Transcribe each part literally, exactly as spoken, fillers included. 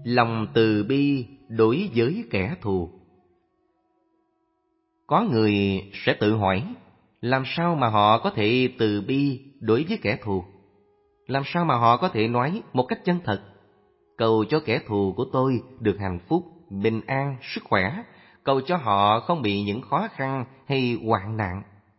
Lòng từ bi đối với kẻ thù. Có người sẽ tự hỏi, làm sao mà họ có thể từ bi đối với kẻ thù? Làm sao mà họ có thể nói một cách chân thật, cầu cho kẻ thù của tôi được hạnh phúc, bình an, sức khỏe, cầu cho họ không bị những khó khăn hay hoạn nạn?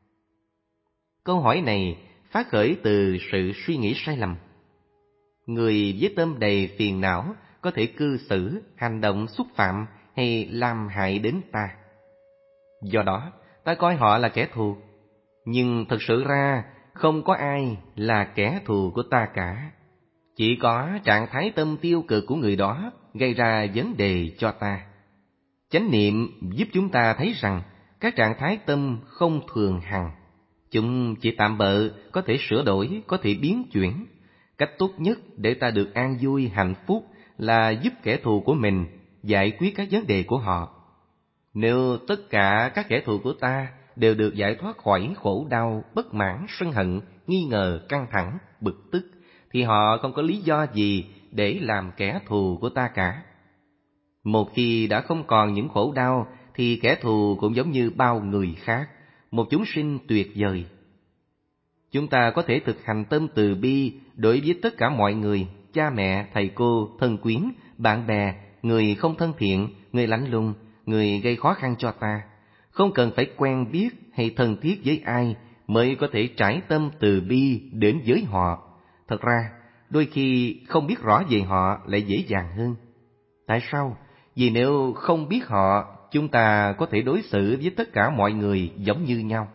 Câu hỏi này phát khởi từ sự suy nghĩ sai lầm. Người với tâm đầy phiền não có thể cư xử, hành động xúc phạm hay làm hại đến ta. Do đó, ta coi họ là kẻ thù. Nhưng thật sự ra, không có ai là kẻ thù của ta cả. Chỉ có trạng thái tâm tiêu cực của người đó gây ra vấn đề cho ta. Chánh niệm giúp chúng ta thấy rằng các trạng thái tâm không thường hằng. Chúng chỉ tạm bợ, có thể sửa đổi, có thể biến chuyển. Cách tốt nhất để ta được an vui, hạnh phúc là giúp kẻ thù của mình giải quyết các vấn đề của họ. Nếu tất cả các kẻ thù của ta đều được giải thoát khỏi khổ đau, bất mãn, sân hận, nghi ngờ, căng thẳng, bực tức, thì họ không có lý do gì để làm kẻ thù của ta cả. Một khi đã không còn những khổ đau, thì kẻ thù cũng giống như bao người khác, một chúng sinh tuyệt vời. Chúng ta có thể thực hành tâm từ bi đối với tất cả mọi người, cha mẹ, thầy cô, thân quyến, bạn bè, người không thân thiện, người lạnh lùng, người gây khó khăn cho ta. Không cần phải quen biết hay thân thiết với ai mới có thể trải tâm từ bi đến với họ. Thật ra, đôi khi không biết rõ về họ lại dễ dàng hơn. Tại sao? Vì nếu không biết họ, chúng ta có thể đối xử với tất cả mọi người giống như nhau.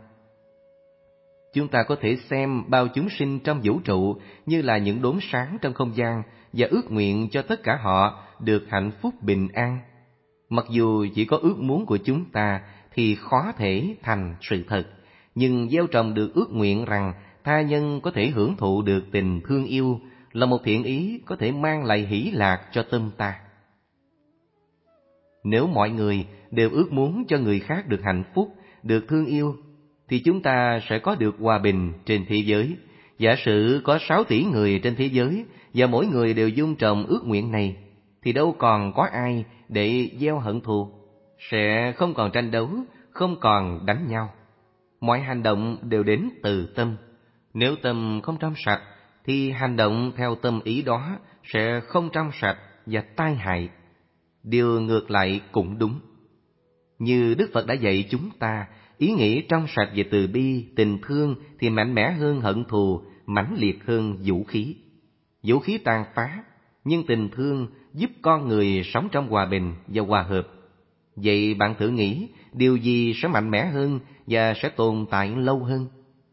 Chúng ta có thể xem bao chúng sinh trong vũ trụ như là những đốm sáng trong không gian và ước nguyện cho tất cả họ được hạnh phúc bình an. Mặc dù chỉ có ước muốn của chúng ta thì khó thể thành sự thật, nhưng gieo trồng được ước nguyện rằng tha nhân có thể hưởng thụ được tình thương yêu là một thiện ý có thể mang lại hỷ lạc cho tâm ta. Nếu mọi người đều ước muốn cho người khác được hạnh phúc, được thương yêu, thì chúng ta sẽ có được hòa bình trên thế giới. Giả sử có sáu tỷ người trên thế giới và mỗi người đều dung trồng ước nguyện này, thì đâu còn có ai để gieo hận thù, sẽ không còn tranh đấu, không còn đánh nhau. Mọi hành động đều đến từ tâm. Nếu tâm không trong sạch, thì hành động theo tâm ý đó sẽ không trong sạch và tai hại. Điều ngược lại cũng đúng. Như Đức Phật đã dạy chúng ta, ý nghĩ trong sạch về từ bi, tình thương thì mạnh mẽ hơn hận thù, mãnh liệt hơn vũ khí. Vũ khí tàn phá, nhưng tình thương giúp con người sống trong hòa bình và hòa hợp. Vậy bạn thử nghĩ, điều gì sẽ mạnh mẽ hơn và sẽ tồn tại lâu hơn?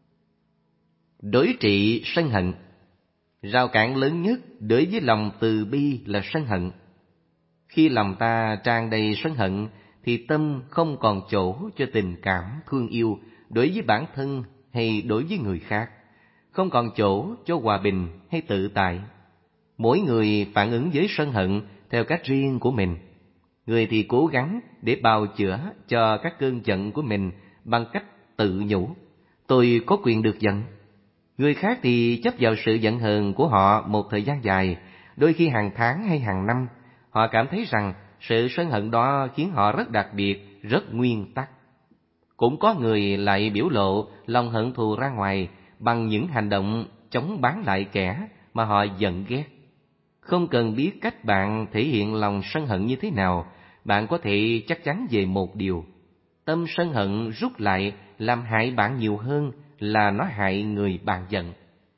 Đối trị sân hận. Rào cản lớn nhất đối với lòng từ bi là sân hận. Khi lòng ta tràn đầy sân hận, thì tâm không còn chỗ cho tình cảm, thương yêu đối với bản thân hay đối với người khác, không còn chỗ cho hòa bình hay tự tại. Mỗi người phản ứng với sân hận theo cách riêng của mình. Người thì cố gắng để bào chữa cho các cơn giận của mình bằng cách tự nhủ, tôi có quyền được giận. Người khác thì chấp vào sự giận hờn của họ một thời gian dài, đôi khi hàng tháng hay hàng năm. Họ cảm thấy rằng sự sân hận đó khiến họ rất đặc biệt, rất nguyên tắc. Cũng có người lại biểu lộ lòng hận thù ra ngoài bằng những hành động chống bán lại kẻ mà họ giận ghét. Không cần biết cách bạn thể hiện lòng sân hận như thế nào, bạn có thể chắc chắn về một điều. Tâm sân hận rút lại làm hại bạn nhiều hơn là nó hại người bạn giận.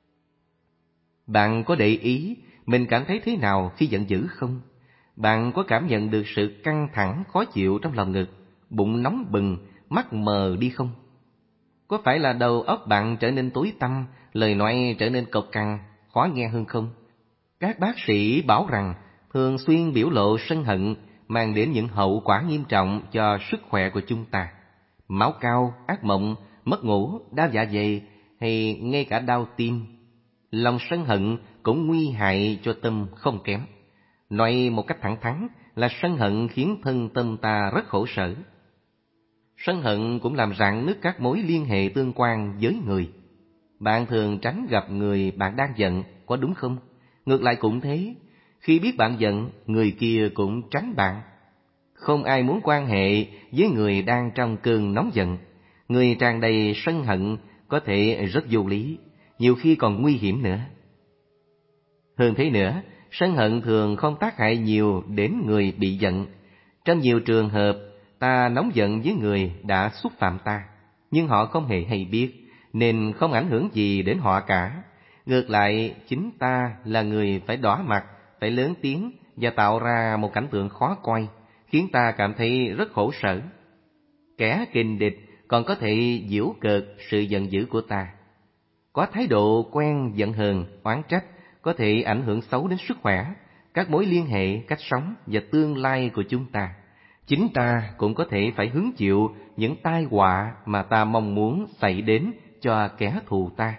Bạn có để ý mình cảm thấy thế nào khi giận dữ không? Bạn có cảm nhận được sự căng thẳng, khó chịu trong lòng ngực, bụng nóng bừng, mắt mờ đi không? Có phải là đầu óc bạn trở nên tối tăm, lời nói trở nên cộc cằn, khó nghe hơn không? Các bác sĩ bảo rằng thường xuyên biểu lộ sân hận mang đến những hậu quả nghiêm trọng cho sức khỏe của chúng ta. Máu cao, ác mộng, mất ngủ, đau dạ dày hay ngay cả đau tim. Lòng sân hận cũng nguy hại cho tâm không kém. Nói một cách thẳng thắn là sân hận khiến thân tâm ta rất khổ sở. Sân hận cũng làm rạn nứt các mối liên hệ tương quan với người. Bạn thường tránh gặp người bạn đang giận, có đúng không? Ngược lại cũng thế. Khi biết bạn giận, người kia cũng tránh bạn. Không ai muốn quan hệ với người đang trong cơn nóng giận. Người tràn đầy sân hận có thể rất vô lý, nhiều khi còn nguy hiểm nữa. Hơn thế nữa, sân hận thường không tác hại nhiều đến người bị giận. Trong nhiều trường hợp, ta nóng giận với người đã xúc phạm ta, nhưng họ không hề hay biết, nên không ảnh hưởng gì đến họ cả. Ngược lại, chính ta là người phải đỏ mặt, phải lớn tiếng và tạo ra một cảnh tượng khó coi, khiến ta cảm thấy rất khổ sở. Kẻ kình địch còn có thể giễu cợt sự giận dữ của ta. Có thái độ quen giận hờn, oán trách có thể ảnh hưởng xấu đến sức khỏe, các mối liên hệ, cách sống và tương lai của chúng ta. Chính ta cũng có thể phải hứng chịu những tai họa mà ta mong muốn xảy đến cho kẻ thù ta.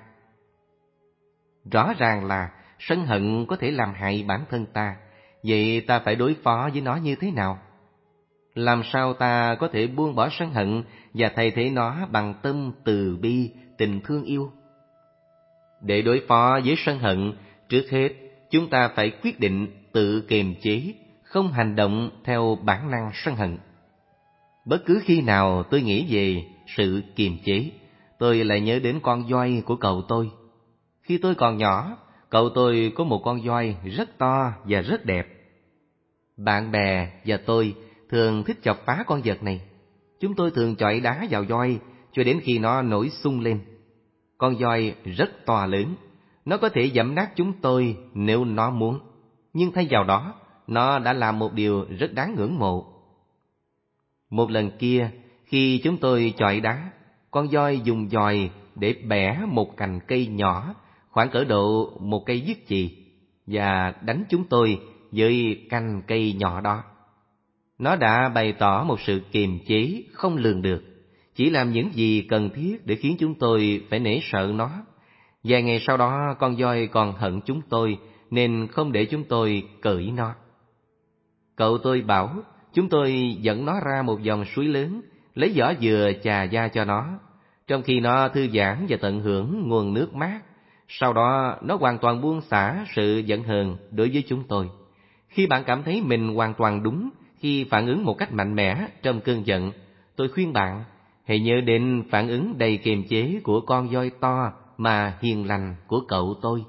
Rõ ràng là sân hận có thể làm hại bản thân ta, vậy ta phải đối phó với nó như thế nào? Làm sao ta có thể buông bỏ sân hận và thay thế nó bằng tâm từ bi, tình thương yêu? Để đối phó với sân hận, trước hết chúng ta phải quyết định tự kiềm chế, không hành động theo bản năng sân hận. Bất cứ khi nào tôi nghĩ về sự kiềm chế, tôi lại nhớ đến con voi của cậu tôi. Khi tôi còn nhỏ, cậu tôi có một con voi rất to và rất đẹp. Bạn bè và tôi thường thích chọc phá con vật này. Chúng tôi thường chọi đá vào voi cho đến khi nó nổi xung lên. Con voi rất to lớn, nó có thể giẫm nát chúng tôi nếu nó muốn. Nhưng thay vào đó, nó đã làm một điều rất đáng ngưỡng mộ. Một lần kia, khi chúng tôi chọi đá, con voi dùng dòi để bẻ một cành cây nhỏ, khoảng cỡ độ một cây viết chì, và đánh chúng tôi với cành cây nhỏ đó. Nó đã bày tỏ một sự kiềm chế không lường được, chỉ làm những gì cần thiết để khiến chúng tôi phải nể sợ nó. Vài ngày sau đó, con voi còn hận chúng tôi nên không để chúng tôi cởi nó. Cậu tôi bảo chúng tôi dẫn nó ra một dòng suối lớn, lấy vỏ dừa chà da cho nó, trong khi nó thư giãn và tận hưởng nguồn nước mát. Sau đó nó hoàn toàn buông xả sự giận hờn đối với chúng tôi. Khi bạn cảm thấy mình hoàn toàn đúng khi phản ứng một cách mạnh mẽ trong cơn giận, tôi khuyên bạn hãy nhớ đến phản ứng đầy kiềm chế của con voi to mà hiền lành của cậu tôi.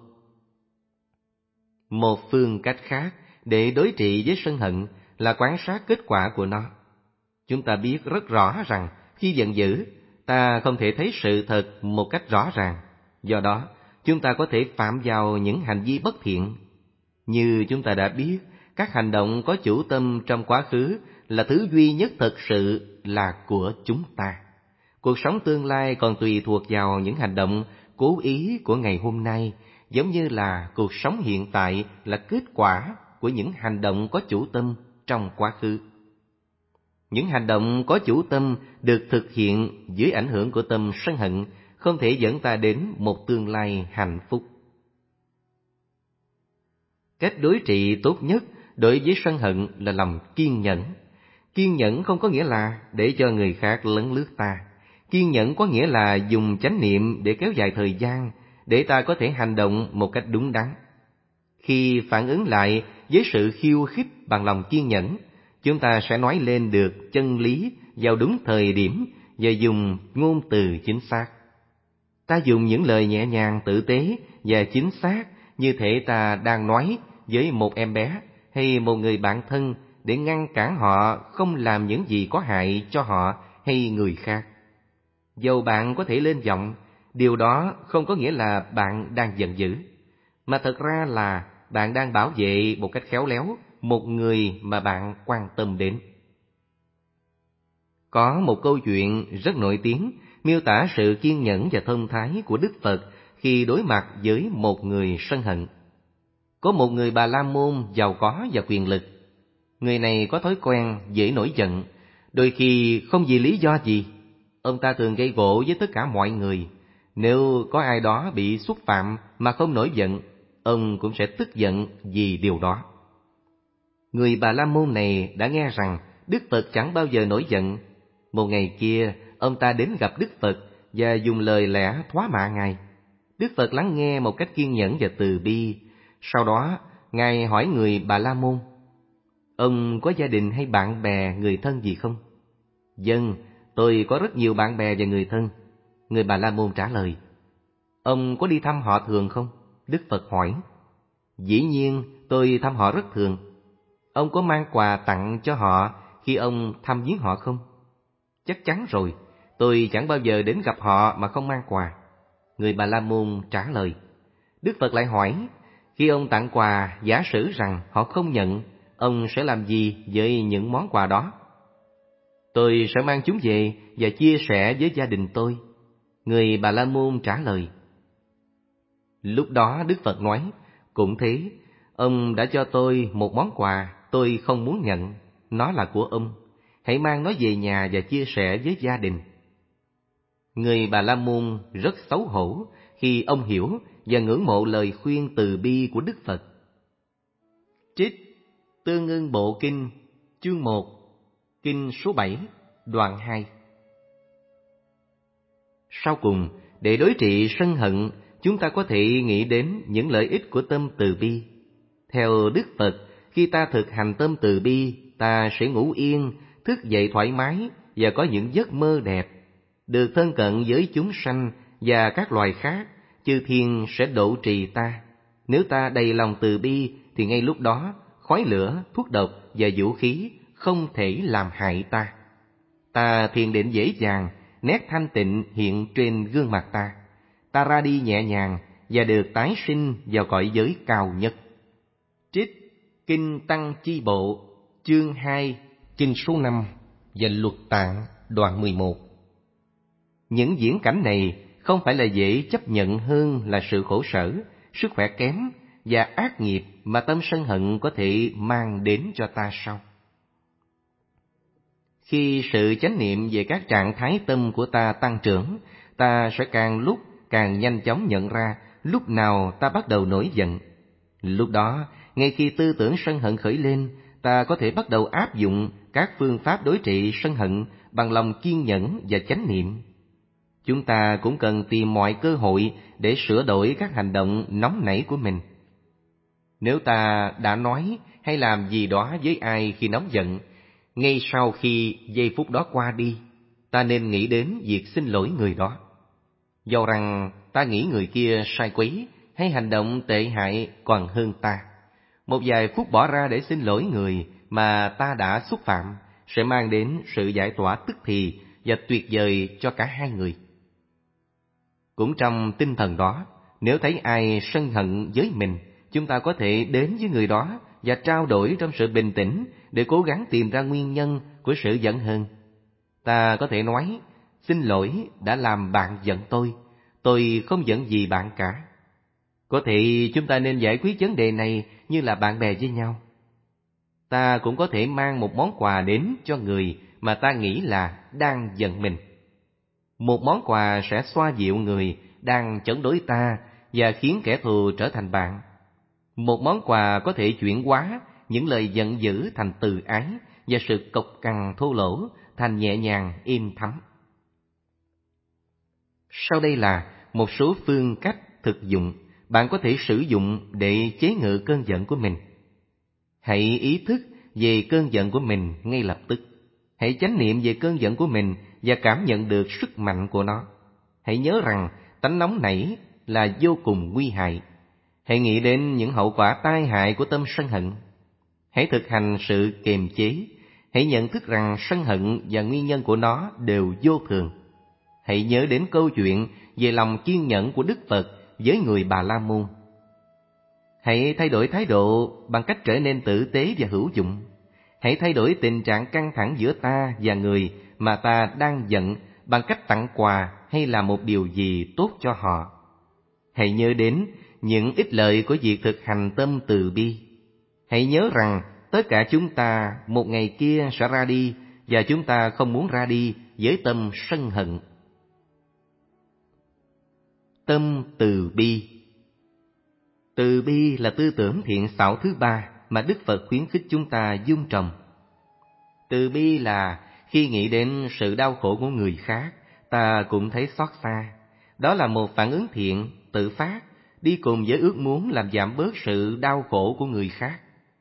Một phương cách khác để đối trị với sân hận là quan sát kết quả của nó. Chúng ta biết rất rõ rằng khi giận dữ, ta không thể thấy sự thật một cách rõ ràng. Do đó, chúng ta có thể phạm vào những hành vi bất thiện. Như chúng ta đã biết, các hành động có chủ tâm trong quá khứ là thứ duy nhất thực sự là của chúng ta. Cuộc sống tương lai còn tùy thuộc vào những hành động cố ý của ngày hôm nay, giống như là cuộc sống hiện tại là kết quả của những hành động có chủ tâm trong quá khứ. Những hành động có chủ tâm được thực hiện dưới ảnh hưởng của tâm sân hận không thể dẫn ta đến một tương lai hạnh phúc. Cách đối trị tốt nhất đối với sân hận là lòng kiên nhẫn. Kiên nhẫn không có nghĩa là để cho người khác lấn lướt ta. Kiên nhẫn có nghĩa là dùng chánh niệm để kéo dài thời gian, để ta có thể hành động một cách đúng đắn. Khi phản ứng lại với sự khiêu khích bằng lòng kiên nhẫn, chúng ta sẽ nói lên được chân lý vào đúng thời điểm và dùng ngôn từ chính xác. Ta dùng những lời nhẹ nhàng, tử tế và chính xác như thể ta đang nói với một em bé hay một người bạn thân để ngăn cản họ không làm những gì có hại cho họ hay người khác. Dầu bạn có thể lên giọng, điều đó không có nghĩa là bạn đang giận dữ, mà thật ra là bạn đang bảo vệ một cách khéo léo một người mà bạn quan tâm đến. Có một câu chuyện rất nổi tiếng miêu tả sự kiên nhẫn và thông thái của Đức Phật khi đối mặt với một người sân hận. Có một người Bà La Môn giàu có và quyền lực. Người này có thói quen dễ nổi giận, đôi khi không vì lý do gì. Ông ta thường gây gổ với tất cả mọi người. Nếu có ai đó bị xúc phạm mà không nổi giận, ông cũng sẽ tức giận vì điều đó. Người Bà La Môn này đã nghe rằng Đức Phật chẳng bao giờ nổi giận. Một ngày kia, ông ta đến gặp Đức Phật và dùng lời lẽ thoá mạ Ngài. Đức Phật lắng nghe một cách kiên nhẫn và từ bi. Sau đó, Ngài hỏi người Bà La Môn: ông có gia đình hay bạn bè, người thân gì không? Vâng, tôi có rất nhiều bạn bè và người thân. Người Bà La Môn trả lời. Ông có đi thăm họ thường không? Đức Phật hỏi. Dĩ nhiên, tôi thăm họ rất thường. Ông có mang quà tặng cho họ khi ông thăm viếng họ không? Chắc chắn rồi, tôi chẳng bao giờ đến gặp họ mà không mang quà. Người Bà La Môn trả lời. Đức Phật lại hỏi, khi ông tặng quà, giả sử rằng họ không nhận, ông sẽ làm gì với những món quà đó? Tôi sẽ mang chúng về và chia sẻ với gia đình tôi. Người Bà La Môn trả lời. Lúc đó Đức Phật nói, cũng thế, ông đã cho tôi một món quà tôi không muốn nhận, nó là của ông. Hãy mang nó về nhà và chia sẻ với gia đình. Người Bà La Môn rất xấu hổ khi ông hiểu và ngưỡng mộ lời khuyên từ bi của Đức Phật. Trích Tương Ưng Bộ Kinh, chương một, kinh số bảy, đoạn hai. Sau cùng, để đối trị sân hận, chúng ta có thể nghĩ đến những lợi ích của tâm từ bi. Theo Đức Phật, khi ta thực hành tâm từ bi, ta sẽ ngủ yên, thức dậy thoải mái và có những giấc mơ đẹp, được thân cận với chúng sanh và các loài khác. Chư thiên sẽ độ trì ta. Nếu ta đầy lòng từ bi thì ngay lúc đó, khói lửa, thuốc độc và vũ khí không thể làm hại ta. Ta thiền định dễ dàng, nét thanh tịnh hiện trên gương mặt ta. Ta ra đi nhẹ nhàng và được tái sinh vào cõi giới cao nhất. Trích Kinh Tăng Chi Bộ, chương hai, kinh số năm và Luật Tạng, đoạn mười một. Những diễn cảnh này không phải là dễ chấp nhận hơn là sự khổ sở, sức khỏe kém và ác nghiệp mà tâm sân hận có thể mang đến cho ta sao? Khi sự chánh niệm về các trạng thái tâm của ta tăng trưởng, ta sẽ càng lúc càng nhanh chóng nhận ra lúc nào ta bắt đầu nổi giận. Lúc đó, ngay khi tư tưởng sân hận khởi lên, ta có thể bắt đầu áp dụng các phương pháp đối trị sân hận bằng lòng kiên nhẫn và chánh niệm. Chúng ta cũng cần tìm mọi cơ hội để sửa đổi các hành động nóng nảy của mình. Nếu ta đã nói hay làm gì đó với ai khi nóng giận, ngay sau khi giây phút đó qua đi, ta nên nghĩ đến việc xin lỗi người đó. Dầu rằng ta nghĩ người kia sai quấy hay hành động tệ hại còn hơn ta, một vài phút bỏ ra để xin lỗi người mà ta đã xúc phạm sẽ mang đến sự giải tỏa tức thì và tuyệt vời cho cả hai người. Cũng trong tinh thần đó, nếu thấy ai sân hận với mình, chúng ta có thể đến với người đó và trao đổi trong sự bình tĩnh để cố gắng tìm ra nguyên nhân của sự giận hờn. Ta có thể nói, xin lỗi đã làm bạn giận tôi, tôi không giận gì bạn cả. Có thể chúng ta nên giải quyết vấn đề này như là bạn bè với nhau. Ta cũng có thể mang một món quà đến cho người mà ta nghĩ là đang giận mình. Một món quà sẽ xoa dịu người đang chống đối ta và khiến kẻ thù trở thành bạn. Một món quà có thể chuyển hóa những lời giận dữ thành từ ái và sự cộc cằn thô lỗ thành nhẹ nhàng êm thấm. Sau đây là một số phương cách thực dụng bạn có thể sử dụng để chế ngự cơn giận của mình. Hãy ý thức về cơn giận của mình ngay lập tức. Hãy chánh niệm về cơn giận của mình và cảm nhận được sức mạnh của nó. Hãy nhớ rằng tánh nóng nảy là vô cùng nguy hại. Hãy nghĩ đến những hậu quả tai hại của tâm sân hận. Hãy thực hành sự kiềm chế. Hãy nhận thức rằng sân hận và nguyên nhân của nó đều vô thường. Hãy nhớ đến câu chuyện về lòng kiên nhẫn của Đức Phật với người Bà La Môn. Hãy thay đổi thái độ bằng cách trở nên tử tế và hữu dụng. Hãy thay đổi tình trạng căng thẳng giữa ta và người mà ta đang giận bằng cách tặng quà hay làm một điều gì tốt cho họ. Hãy nhớ đến những ích lợi của việc thực hành tâm từ bi. Hãy nhớ rằng tất cả chúng ta một ngày kia sẽ ra đi và chúng ta không muốn ra đi với tâm sân hận. Tâm từ bi. Từ bi là tư tưởng thiện xảo thứ ba mà Đức Phật khuyến khích chúng ta dung trồng. Từ bi là khi nghĩ đến sự đau khổ của người khác, ta cũng thấy xót xa. Đó là một phản ứng thiện, tự phát, đi cùng với ước muốn làm giảm bớt sự đau khổ của người khác.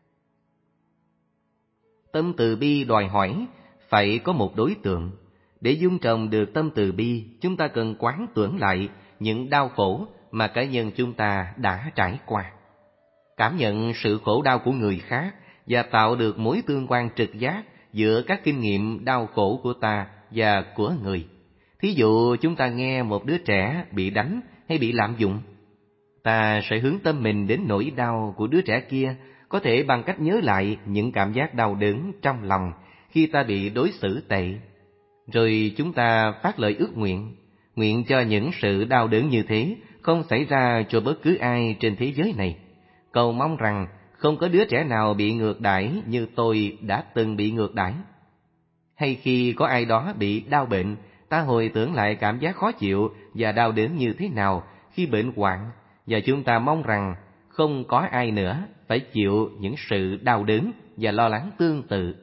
Tâm từ bi đòi hỏi phải có một đối tượng. Để dung trồng được tâm từ bi, chúng ta cần quán tưởng lại những đau khổ mà cá nhân chúng ta đã trải qua. Cảm nhận sự khổ đau của người khác và tạo được mối tương quan trực giác giữa các kinh nghiệm đau khổ của ta và của người. Thí dụ chúng ta nghe một đứa trẻ bị đánh hay bị lạm dụng, ta sẽ hướng tâm mình đến nỗi đau của đứa trẻ kia, có thể bằng cách nhớ lại những cảm giác đau đớn trong lòng khi ta bị đối xử tệ. Rồi chúng ta phát lời ước nguyện, nguyện cho những sự đau đớn như thế không xảy ra cho bất cứ ai trên thế giới này. Cầu mong rằng không có đứa trẻ nào bị ngược đãi như tôi đã từng bị ngược đãi. Hay khi có ai đó bị đau bệnh, ta hồi tưởng lại cảm giác khó chịu và đau đớn như thế nào khi bệnh hoạn, và chúng ta mong rằng không có ai nữa phải chịu những sự đau đớn và lo lắng tương tự.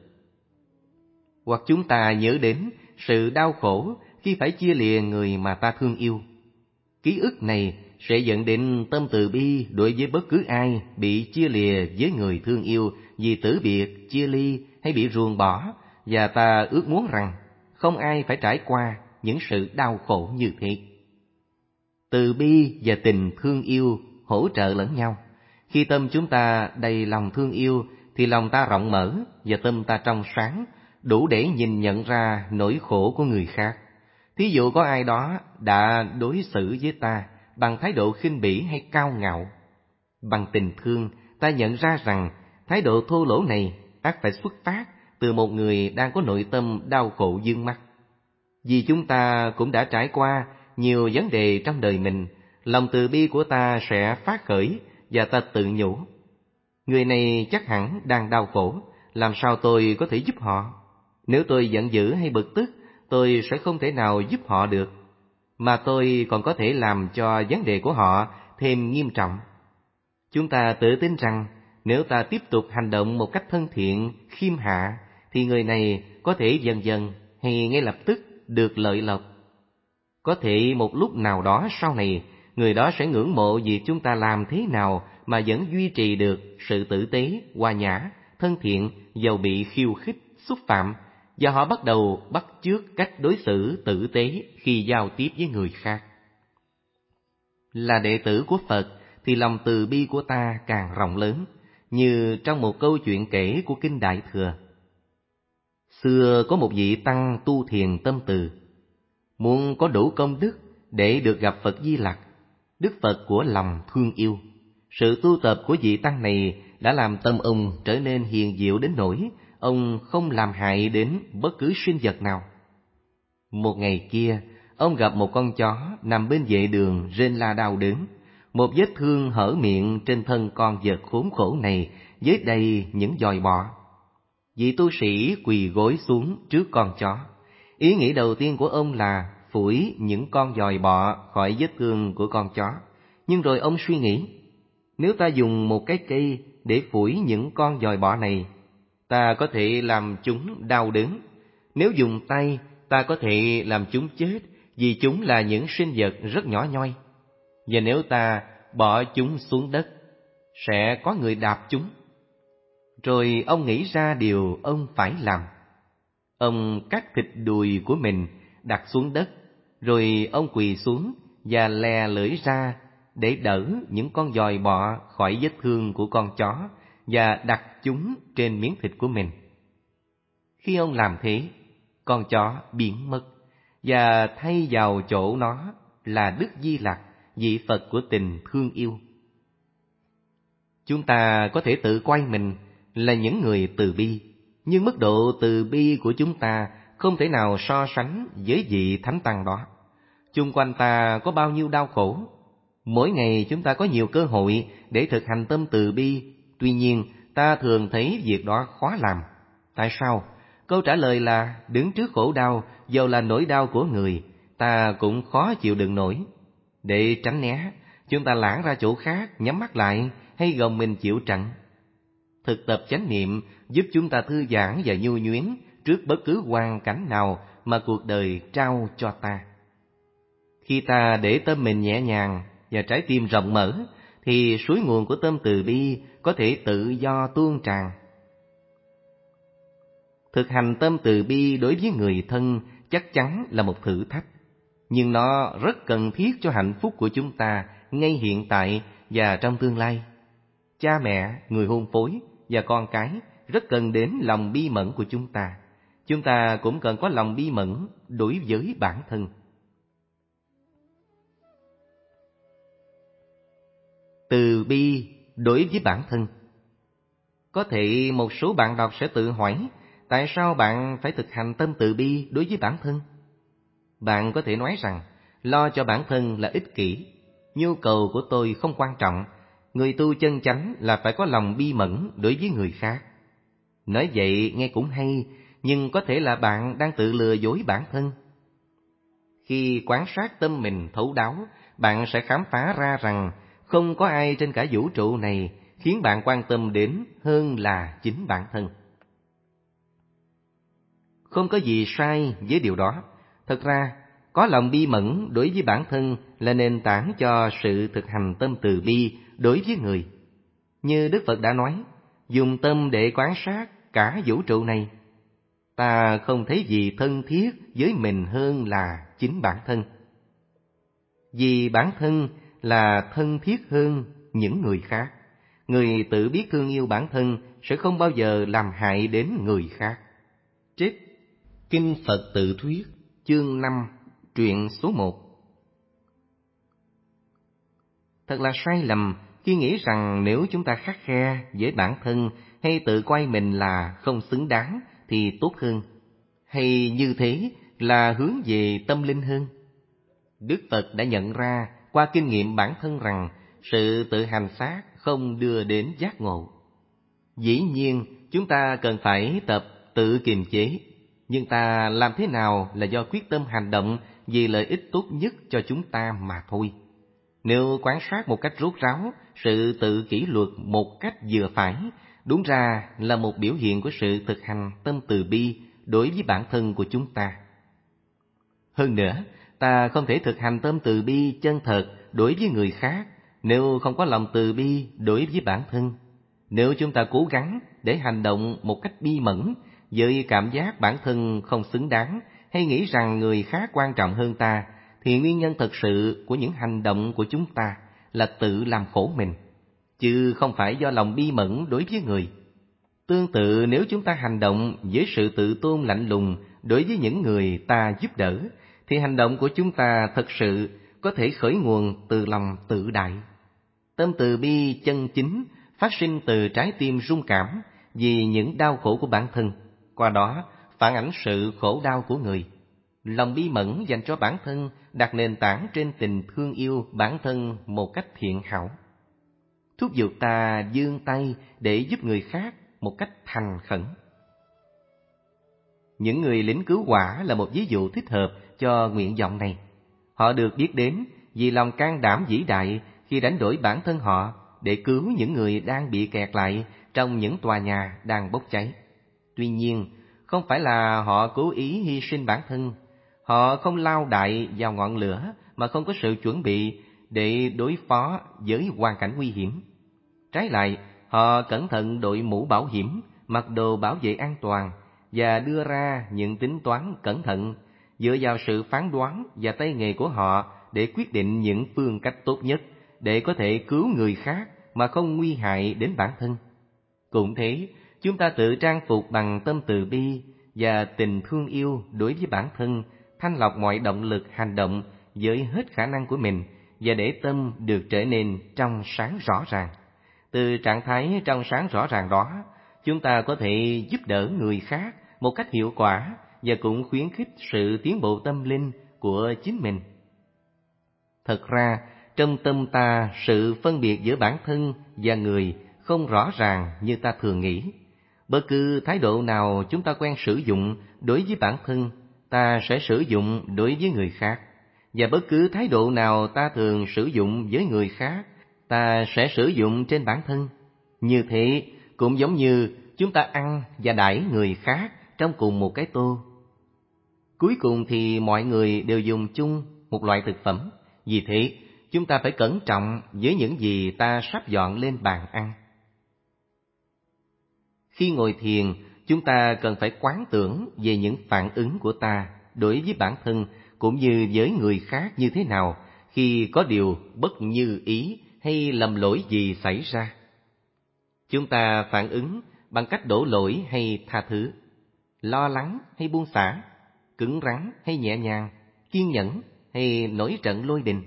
Hoặc chúng ta nhớ đến sự đau khổ khi phải chia lìa người mà ta thương yêu. Ký ức này sẽ dẫn đến tâm từ bi đối với bất cứ ai bị chia lìa với người thương yêu vì tử biệt, chia ly hay bị ruồng bỏ, và ta ước muốn rằng không ai phải trải qua những sự đau khổ như thế. Từ bi và tình thương yêu hỗ trợ lẫn nhau. Khi tâm chúng ta đầy lòng thương yêu thì lòng ta rộng mở và tâm ta trong sáng, đủ để nhìn nhận ra nỗi khổ của người khác. Thí dụ có ai đó đã đối xử với ta bằng thái độ khinh bỉ hay cao ngạo. Bằng tình thương, ta nhận ra rằng thái độ thô lỗ này ắt phải xuất phát từ một người đang có nội tâm đau khổ vương mắc. Vì chúng ta cũng đã trải qua nhiều vấn đề trong đời mình, lòng từ bi của ta sẽ phát khởi và ta tự nhủ: người này chắc hẳn đang đau khổ, làm sao tôi có thể giúp họ? Nếu tôi giận dữ hay bực tức, tôi sẽ không thể nào giúp họ được, mà tôi còn có thể làm cho vấn đề của họ thêm nghiêm trọng. Chúng ta tự tin rằng nếu ta tiếp tục hành động một cách thân thiện, khiêm hạ, thì người này có thể dần dần hay ngay lập tức được lợi lộc. Có thể một lúc nào đó sau này, người đó sẽ ngưỡng mộ việc chúng ta làm thế nào mà vẫn duy trì được sự tử tế, hòa nhã, thân thiện, dầu bị khiêu khích, xúc phạm, và họ bắt đầu bắt chước cách đối xử tử tế khi giao tiếp với người khác. Là đệ tử của Phật thì lòng từ bi của ta càng rộng lớn, như trong một câu chuyện kể của Kinh Đại Thừa. Xưa có một vị tăng tu thiền tâm từ, muốn có đủ công đức để được gặp Phật Di Lặc, Đức Phật của lòng thương yêu. Sự tu tập của vị tăng này đã làm tâm ông trở nên hiền diệu đến nỗi ông không làm hại đến bất cứ sinh vật nào. Một ngày kia, ông gặp một con chó nằm bên vệ đường rên la đau đớn. Một vết thương hở miệng trên thân con vật khốn khổ này với đầy những giòi bọ. Vị tu sĩ quỳ gối xuống trước con chó. Ý nghĩ đầu tiên của ông là phủi những con giòi bọ khỏi vết thương của con chó. Nhưng rồi ông suy nghĩ, nếu ta dùng một cái cây để phủi những con giòi bọ này, ta có thể làm chúng đau đớn. Nếu dùng tay, ta có thể làm chúng chết, vì chúng là những sinh vật rất nhỏ nhoi. Và nếu ta bỏ chúng xuống đất, sẽ có người đạp chúng. Rồi ông nghĩ ra điều ông phải làm. Ông cắt thịt đùi của mình đặt xuống đất, rồi ông quỳ xuống và lè lưỡi ra để đỡ những con giòi bọ khỏi vết thương của con chó và đặt chúng trên miếng thịt của mình. Khi ông làm thế, con chó biến mất, và thay vào chỗ nó là Đức Di Lặc, vị Phật của tình thương yêu. Chúng ta có thể tự coi mình là những người từ bi, nhưng mức độ từ bi của chúng ta không thể nào so sánh với vị thánh tăng đó. Chung quanh ta có bao nhiêu đau khổ. Mỗi ngày chúng ta có nhiều cơ hội để thực hành tâm từ bi, tuy nhiên ta thường thấy việc đó khó làm. Tại sao? Câu trả lời là đứng trước khổ đau, dầu là nỗi đau của người, ta cũng khó chịu đựng nổi. Để tránh né, chúng ta lảng ra chỗ khác, nhắm mắt lại hay gồng mình chịu trận. Thực tập chánh niệm giúp chúng ta thư giãn và nhu nhuyến trước bất cứ hoàn cảnh nào mà cuộc đời trao cho ta. Khi ta để tâm mình nhẹ nhàng, và trái tim rộng mở, thì suối nguồn của tâm từ bi có thể tự do tuôn tràn. Thực hành tâm từ bi đối với người thân chắc chắn là một thử thách, nhưng nó rất cần thiết cho hạnh phúc của chúng ta ngay hiện tại và trong tương lai. Cha mẹ, người hôn phối và con cái rất cần đến lòng bi mẫn của chúng ta. Chúng ta cũng cần có lòng bi mẫn đối với bản thân. Từ bi đối với bản thân. Có thể một số bạn đọc sẽ tự hỏi, tại sao bạn phải thực hành tâm từ bi đối với bản thân? Bạn có thể nói rằng, lo cho bản thân là ích kỷ, nhu cầu của tôi không quan trọng, người tu chân chánh là phải có lòng bi mẫn đối với người khác. Nói vậy nghe cũng hay, nhưng có thể là bạn đang tự lừa dối bản thân. Khi quan sát tâm mình thấu đáo, bạn sẽ khám phá ra rằng không có ai trên cả vũ trụ này khiến bạn quan tâm đến hơn là chính bản thân. Không có gì sai với điều đó. Thật ra, có lòng bi mẫn đối với bản thân là nền tảng cho sự thực hành tâm từ bi đối với người. Như Đức Phật đã nói, dùng tâm để quan sát cả vũ trụ này. Ta không thấy gì thân thiết với mình hơn là chính bản thân. Vì bản thân là thân thiết hơn những người khác. Người tự biết thương yêu bản thân sẽ không bao giờ làm hại đến người khác. Trích Kinh Phật Tự Thuyết, chương năm, truyện số một. Thật là sai lầm khi nghĩ rằng nếu chúng ta khắt khe với bản thân hay tự coi mình là không xứng đáng thì tốt hơn, hay như thế là hướng về tâm linh hơn. Đức Phật đã nhận ra qua kinh nghiệm bản thân rằng sự tự hành xác không đưa đến giác ngộ. Dĩ nhiên chúng ta cần phải tập tự kiềm chế, nhưng ta làm thế nào là do quyết tâm hành động vì lợi ích tốt nhất cho chúng ta mà thôi. Nếu quan sát một cách rốt ráo, sự tự kỷ luật một cách vừa phải, đúng ra là một biểu hiện của sự thực hành tâm từ bi đối với bản thân của chúng ta. Hơn nữa, ta không thể thực hành tâm từ bi chân thật đối với người khác nếu không có lòng từ bi đối với bản thân. Nếu chúng ta cố gắng để hành động một cách bi mẫn với cảm giác bản thân không xứng đáng hay nghĩ rằng người khác quan trọng hơn ta, thì nguyên nhân thật sự của những hành động của chúng ta là tự làm khổ mình, chứ không phải do lòng bi mẫn đối với người. Tương tự, nếu chúng ta hành động với sự tự tôn lạnh lùng đối với những người ta giúp đỡ, thì hành động của chúng ta thật sự có thể khởi nguồn từ lòng tự đại. Tâm từ bi chân chính phát sinh từ trái tim rung cảm vì những đau khổ của bản thân, qua đó phản ảnh sự khổ đau của người. Lòng bi mẫn dành cho bản thân đặt nền tảng trên tình thương yêu bản thân một cách thiện hảo, thúc giục ta vươn tay để giúp người khác một cách thành khẩn. Những người lính cứu hỏa là một ví dụ thích hợp cho nguyện vọng này. Họ được biết đến vì lòng can đảm vĩ đại khi đánh đổi bản thân họ để cứu những người đang bị kẹt lại trong những tòa nhà đang bốc cháy. Tuy nhiên, không phải là họ cố ý hy sinh bản thân. Họ không lao đại vào ngọn lửa mà không có sự chuẩn bị để đối phó với hoàn cảnh nguy hiểm. Trái lại, họ cẩn thận đội mũ bảo hiểm, mặc đồ bảo vệ an toàn và đưa ra những tính toán cẩn thận dựa vào sự phán đoán và tay nghề của họ để quyết định những phương cách tốt nhất để có thể cứu người khác mà không nguy hại đến bản thân. Cũng thế, chúng ta tự trang phục bằng tâm từ bi và tình thương yêu đối với bản thân, thanh lọc mọi động lực hành động với hết khả năng của mình và để tâm được trở nên trong sáng rõ ràng. Từ trạng thái trong sáng rõ ràng đó, chúng ta có thể giúp đỡ người khác một cách hiệu quả và cũng khuyến khích sự tiến bộ tâm linh của chính mình. Thật ra, trong tâm ta, sự phân biệt giữa bản thân và người không rõ ràng như ta thường nghĩ. Bất cứ thái độ nào chúng ta quen sử dụng đối với bản thân, ta sẽ sử dụng đối với người khác. Và bất cứ thái độ nào ta thường sử dụng với người khác, ta sẽ sử dụng trên bản thân. Như thế, cũng giống như chúng ta ăn và đãi người khác trong cùng một cái tô. Cuối cùng thì mọi người đều dùng chung một loại thực phẩm. Vì thế, chúng ta phải cẩn trọng với những gì ta sắp dọn lên bàn ăn. Khi ngồi thiền, chúng ta cần phải quán tưởng về những phản ứng của ta đối với bản thân cũng như với người khác như thế nào khi có điều bất như ý hay lầm lỗi gì xảy ra. Chúng ta phản ứng bằng cách đổ lỗi hay tha thứ, lo lắng hay buông xả, cứng rắn hay nhẹ nhàng, kiên nhẫn hay nổi trận lôi đình.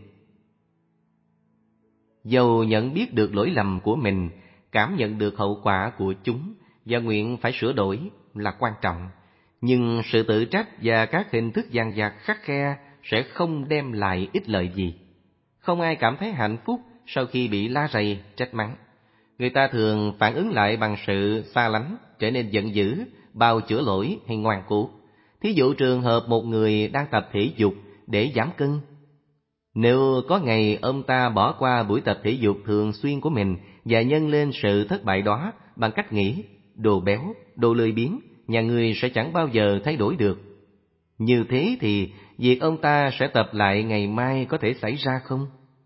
Dầu nhận biết được lỗi lầm của mình, cảm nhận được hậu quả của chúng và nguyện phải sửa đổi là quan trọng, nhưng sự tự trách và các hình thức dằn vặt khắt khe sẽ không đem lại ích lợi gì. Không ai cảm thấy hạnh phúc sau khi bị la rầy, trách mắng. Người ta thường phản ứng lại bằng sự xa lánh, trở nên giận dữ, bào chữa lỗi hay ngoan cố. Thí dụ trường hợp một người đang tập thể dục để giảm cân. Nếu có ngày ông ta bỏ qua buổi tập thể dục thường xuyên của mình và nhân lên sự thất bại đó bằng cách nghĩ đồ béo, đồ lười biếng, nhà người sẽ chẳng bao giờ thay đổi được. Như thế thì việc ông ta sẽ tập lại ngày mai có thể xảy ra không?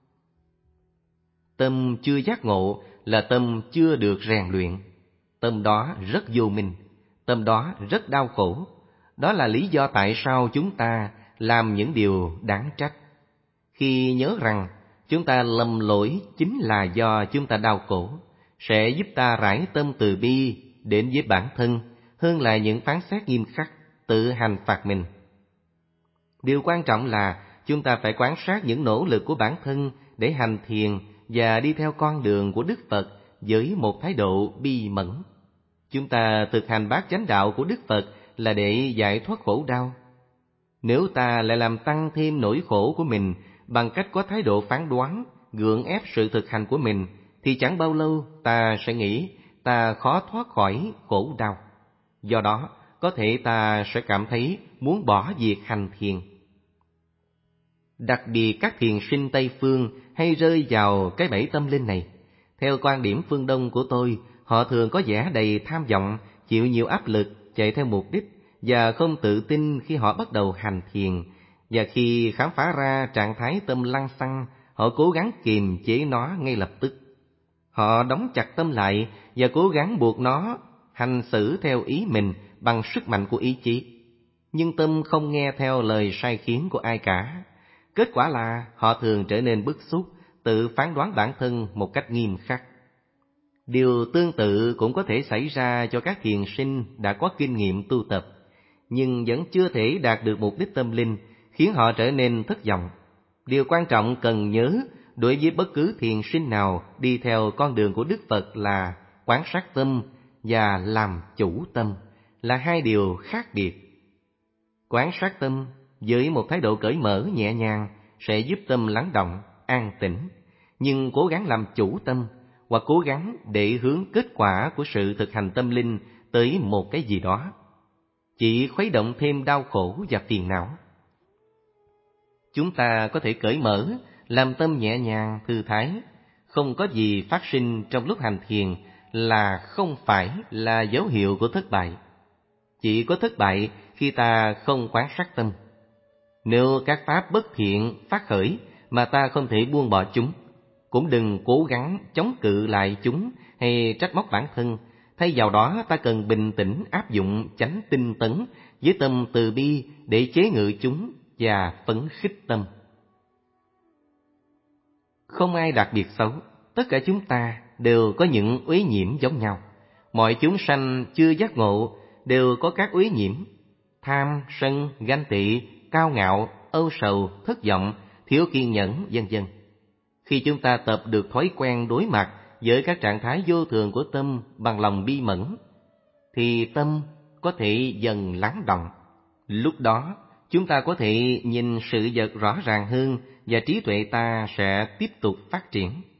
Tâm chưa giác ngộ là tâm chưa được rèn luyện. Tâm đó rất vô minh, tâm đó rất đau khổ. Đó là lý do tại sao chúng ta làm những điều đáng trách. Khi nhớ rằng chúng ta lầm lỗi chính là do chúng ta đau khổ, sẽ giúp ta rải tâm từ bi đến với bản thân hơn là những phán xét nghiêm khắc, tự hành phạt mình. Điều quan trọng là chúng ta phải quan sát những nỗ lực của bản thân để hành thiền và đi theo con đường của Đức Phật với một thái độ bi mẫn. Chúng ta thực hành bát chánh đạo của Đức Phật là để giải thoát khổ đau. Nếu ta lại làm tăng thêm nỗi khổ của mình bằng cách có thái độ phán đoán, gượng ép sự thực hành của mình, thì chẳng bao lâu ta sẽ nghĩ ta khó thoát khỏi khổ đau. Do đó, có thể ta sẽ cảm thấy muốn bỏ việc hành thiền. Đặc biệt các thiền sinh Tây Phương hay rơi vào cái bẫy tâm linh này. Theo quan điểm phương Đông của tôi, họ thường có vẻ đầy tham vọng, chịu nhiều áp lực, chạy theo mục đích và không tự tin khi họ bắt đầu hành thiền. Và khi khám phá ra trạng thái tâm lăng xăng, họ cố gắng kiềm chế nó ngay lập tức. Họ đóng chặt tâm lại và cố gắng buộc nó hành xử theo ý mình bằng sức mạnh của ý chí. Nhưng tâm không nghe theo lời sai khiến của ai cả. Kết quả là họ thường trở nên bức xúc, tự phán đoán bản thân một cách nghiêm khắc. Điều tương tự cũng có thể xảy ra cho các thiền sinh đã có kinh nghiệm tu tập, nhưng vẫn chưa thể đạt được mục đích tâm linh, khiến họ trở nên thất vọng. Điều quan trọng cần nhớ đối với bất cứ thiền sinh nào đi theo con đường của Đức Phật là quán sát tâm và làm chủ tâm, là hai điều khác biệt. Quán sát tâm với một thái độ cởi mở nhẹ nhàng sẽ giúp tâm lắng động, an tĩnh, nhưng cố gắng làm chủ tâm hoặc cố gắng để hướng kết quả của sự thực hành tâm linh tới một cái gì đó, chỉ khuấy động thêm đau khổ và phiền não. Chúng ta có thể cởi mở, làm tâm nhẹ nhàng, thư thái, không có gì phát sinh trong lúc hành thiền là không phải là dấu hiệu của thất bại. Chỉ có thất bại khi ta không quán sát tâm. Nếu các pháp bất thiện phát khởi mà ta không thể buông bỏ chúng, cũng đừng cố gắng chống cự lại chúng hay trách móc bản thân. Thay vào đó, ta cần bình tĩnh áp dụng chánh tinh tấn với tâm từ bi để chế ngự chúng và phấn khích tâm. Không ai đặc biệt xấu, tất cả chúng ta đều có những uế nhiễm giống nhau. Mọi chúng sanh chưa giác ngộ đều có các uế nhiễm: tham, sân, ganh tị, cao ngạo, âu sầu, thất vọng, thiếu kiên nhẫn, vân vân. Khi chúng ta tập được thói quen đối mặt với các trạng thái vô thường của tâm bằng lòng bi mẫn, thì tâm có thể dần lắng động. Lúc đó, chúng ta có thể nhìn sự vật rõ ràng hơn và trí tuệ ta sẽ tiếp tục phát triển.